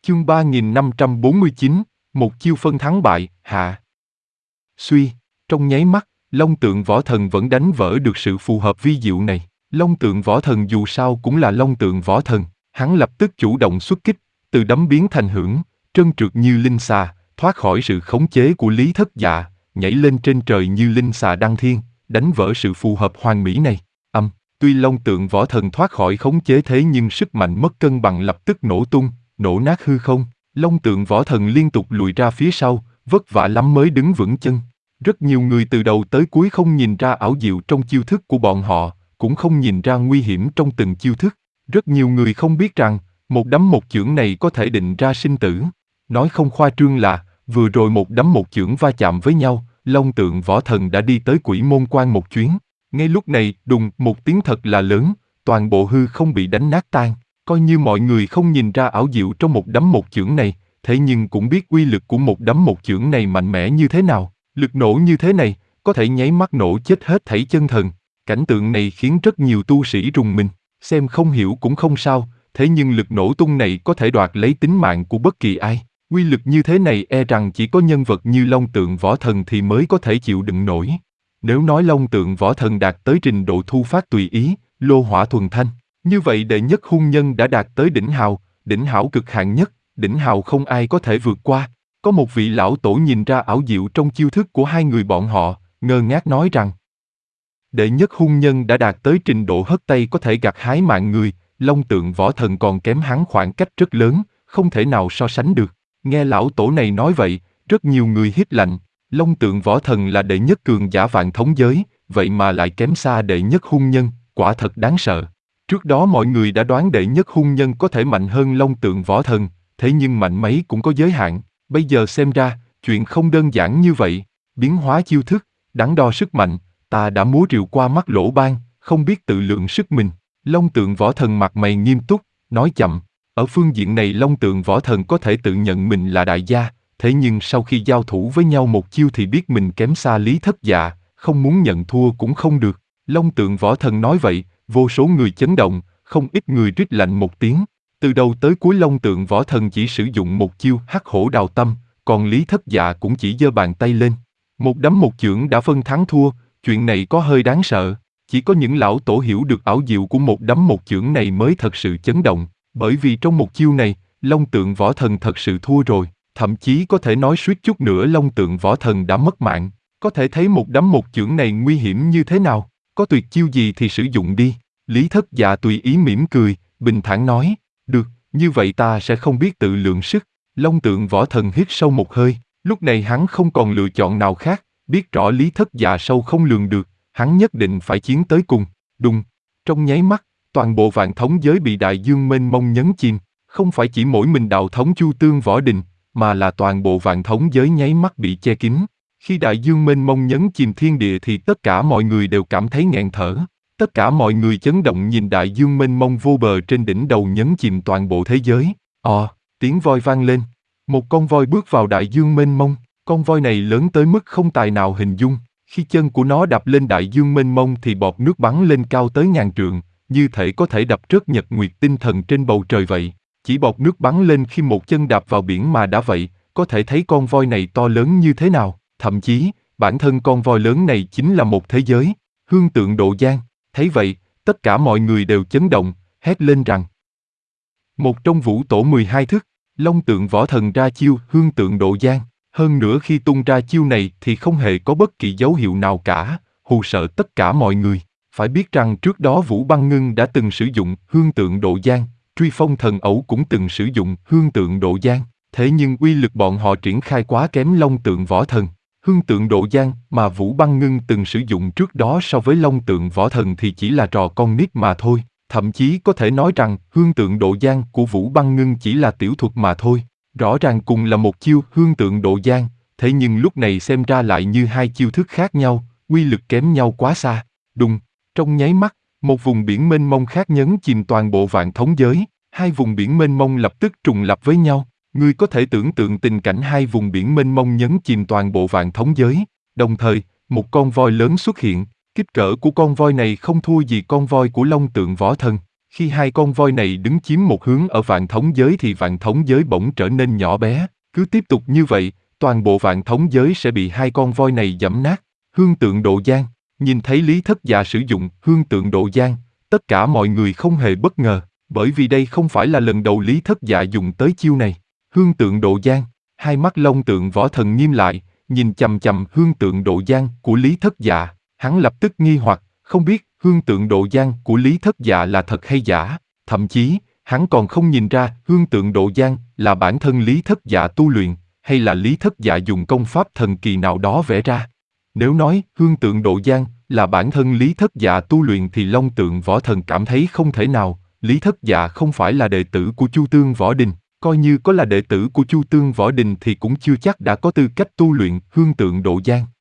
Chương 3549, một chiêu phân thắng bại, hạ. Suy, trong nháy mắt, Long Tượng Võ Thần vẫn đánh vỡ được sự phù hợp vi diệu này. Long Tượng Võ Thần dù sao cũng là Long Tượng Võ Thần, hắn lập tức chủ động xuất kích, từ đấm biến thành hưởng, trơn trượt như linh xà, thoát khỏi sự khống chế của Lý Thất Dạ, nhảy lên trên trời như linh xà đăng thiên, đánh vỡ sự phù hợp hoàn mỹ này. Tuy Long Tượng Võ Thần thoát khỏi khống chế thế nhưng sức mạnh mất cân bằng lập tức nổ tung, nổ nát hư không. Long Tượng Võ Thần liên tục lùi ra phía sau, vất vả lắm mới đứng vững chân. Rất nhiều người từ đầu tới cuối không nhìn ra ảo diệu trong chiêu thức của bọn họ, cũng không nhìn ra nguy hiểm trong từng chiêu thức. Rất nhiều người không biết rằng, một đấm một chưởng này có thể định ra sinh tử. Nói không khoa trương là, vừa rồi một đấm một chưởng va chạm với nhau, Long Tượng Võ Thần đã đi tới Quỷ Môn Quan một chuyến. Ngay lúc này, đùng, một tiếng thật là lớn, toàn bộ hư không bị đánh nát tan. Coi như mọi người không nhìn ra ảo diệu trong một đấm một chưởng này, thế nhưng cũng biết uy lực của một đấm một chưởng này mạnh mẽ như thế nào. Lực nổ như thế này, có thể nháy mắt nổ chết hết thảy chân thần. Cảnh tượng này khiến rất nhiều tu sĩ rùng mình, xem không hiểu cũng không sao, thế nhưng lực nổ tung này có thể đoạt lấy tính mạng của bất kỳ ai. Uy lực như thế này e rằng chỉ có nhân vật như Long Tượng Võ Thần thì mới có thể chịu đựng nổi. Nếu nói Long Tượng Võ Thần đạt tới trình độ thu phát tùy ý, lô hỏa thuần thanh, như vậy đệ nhất hung nhân đã đạt tới đỉnh hảo cực hạn nhất, đỉnh hào không ai có thể vượt qua. Có một vị lão tổ nhìn ra ảo diệu trong chiêu thức của hai người bọn họ, ngơ ngác nói rằng đệ nhất hung nhân đã đạt tới trình độ hất tay có thể gặt hái mạng người, Long Tượng Võ Thần còn kém hắn khoảng cách rất lớn, không thể nào so sánh được. Nghe lão tổ này nói vậy, rất nhiều người hít lạnh. Long Tượng Võ Thần là đệ nhất cường giả vạn thống giới, vậy mà lại kém xa đệ nhất hung nhân, quả thật đáng sợ. Trước đó mọi người đã đoán đệ nhất hung nhân có thể mạnh hơn Long Tượng Võ Thần, thế nhưng mạnh mấy cũng có giới hạn. Bây giờ xem ra, chuyện không đơn giản như vậy. Biến hóa chiêu thức, đắn đo sức mạnh, ta đã múa rìu qua mắt lỗ ban, không biết tự lượng sức mình. Long Tượng Võ Thần mặt mày nghiêm túc, nói chậm. Ở phương diện này Long Tượng Võ Thần có thể tự nhận mình là đại gia, thế nhưng sau khi giao thủ với nhau một chiêu thì biết mình kém xa Lý Thất Dạ, không muốn nhận thua cũng không được. Long Tượng Võ Thần nói vậy, vô số người chấn động, không ít người rít lạnh một tiếng. Từ đầu tới cuối Long Tượng Võ Thần chỉ sử dụng một chiêu Hắc Hổ Đào Tâm, còn Lý Thất Dạ cũng chỉ giơ bàn tay lên. Một đấm một chưởng đã phân thắng thua, chuyện này có hơi đáng sợ. Chỉ có những lão tổ hiểu được ảo diệu của một đấm một chưởng này mới thật sự chấn động, bởi vì trong một chiêu này, Long Tượng Võ Thần thật sự thua rồi. Thậm chí có thể nói suýt chút nữa Long Tượng Võ Thần đã mất mạng. Có thể thấy một đấm một chưởng này nguy hiểm như thế nào. Có tuyệt chiêu gì thì sử dụng đi. Lý Thất Dạ tùy ý mỉm cười, bình thản nói. Được, như vậy ta sẽ không biết tự lượng sức. Long Tượng Võ Thần hít sâu một hơi. Lúc này hắn không còn lựa chọn nào khác. Biết rõ Lý Thất Dạ sâu không lường được. Hắn nhất định phải chiến tới cùng. Đùng. Trong nháy mắt, toàn bộ vạn thống giới bị đại dương mênh mông nhấn chìm. Không phải chỉ mỗi mình đạo thống Chu Tương Võ Đình, mà là toàn bộ vạn thống giới nháy mắt bị che kín. Khi đại dương mênh mông nhấn chìm thiên địa thì tất cả mọi người đều cảm thấy nghẹn thở. Tất cả mọi người chấn động nhìn đại dương mênh mông vô bờ trên đỉnh đầu nhấn chìm toàn bộ thế giới. Tiếng voi vang lên. Một con voi bước vào đại dương mênh mông. Con voi này lớn tới mức không tài nào hình dung. Khi chân của nó đạp lên đại dương mênh mông thì bọt nước bắn lên cao tới ngàn trượng, như thể có thể đập rớt nhật nguyệt tinh thần trên bầu trời vậy. Chỉ bọt nước bắn lên khi một chân đạp vào biển mà đã vậy, có thể thấy con voi này to lớn như thế nào. Thậm chí, bản thân con voi lớn này chính là một thế giới. Hương Tượng Độ Giang. Thấy vậy, tất cả mọi người đều chấn động, hét lên rằng một trong vũ tổ 12 thức, Long Tượng Võ Thần ra chiêu Hương Tượng Độ Giang. Hơn nữa khi tung ra chiêu này thì không hề có bất kỳ dấu hiệu nào cả, hù sợ tất cả mọi người. Phải biết rằng trước đó Vũ Băng Ngưng đã từng sử dụng Hương Tượng Độ Giang, Truy Phong Thần Ẩu cũng từng sử dụng Hương Tượng Độ Giang, thế nhưng uy lực bọn họ triển khai quá kém Long Tượng Võ Thần. Hương Tượng Độ Giang mà Vũ Băng Ngưng từng sử dụng trước đó so với Long Tượng Võ Thần thì chỉ là trò con nít mà thôi. Thậm chí có thể nói rằng Hương Tượng Độ Giang của Vũ Băng Ngưng chỉ là tiểu thuật mà thôi. Rõ ràng cùng là một chiêu Hương Tượng Độ Giang, thế nhưng lúc này xem ra lại như hai chiêu thức khác nhau, uy lực kém nhau quá xa. Đùng, trong nháy mắt, một vùng biển mênh mông khác nhấn chìm toàn bộ vạn thống giới. Hai vùng biển mênh mông lập tức trùng lập với nhau. Ngươi có thể tưởng tượng tình cảnh hai vùng biển mênh mông nhấn chìm toàn bộ vạn thống giới. Đồng thời, một con voi lớn xuất hiện. Kích cỡ của con voi này không thua gì con voi của Long Tượng Võ Thần. Khi hai con voi này đứng chiếm một hướng ở vạn thống giới thì vạn thống giới bỗng trở nên nhỏ bé. Cứ tiếp tục như vậy, toàn bộ vạn thống giới sẽ bị hai con voi này giẫm nát. Hương tượng độ giang, nhìn thấy Lý Thất Dạ sử dụng hương tượng độ giang, tất cả mọi người không hề bất ngờ, bởi vì đây không phải là lần đầu Lý Thất Dạ dùng tới chiêu này. Hương tượng độ giang, hai mắt Long Tượng Võ Thần nghiêm lại, nhìn chằm chằm hương tượng độ giang của Lý Thất Dạ, hắn lập tức nghi hoặc, không biết hương tượng độ giang của Lý Thất Dạ là thật hay giả, thậm chí, hắn còn không nhìn ra hương tượng độ giang là bản thân Lý Thất Dạ tu luyện, hay là Lý Thất Dạ dùng công pháp thần kỳ nào đó vẽ ra. Nếu nói hương tượng độ giang là bản thân Lý Thất Dạ tu luyện thì Long Tượng Võ Thần cảm thấy không thể nào, Lý Thất Dạ không phải là đệ tử của Chu Tương Võ Đình, coi như có là đệ tử của Chu Tương Võ Đình thì cũng chưa chắc đã có tư cách tu luyện hương tượng độ giang.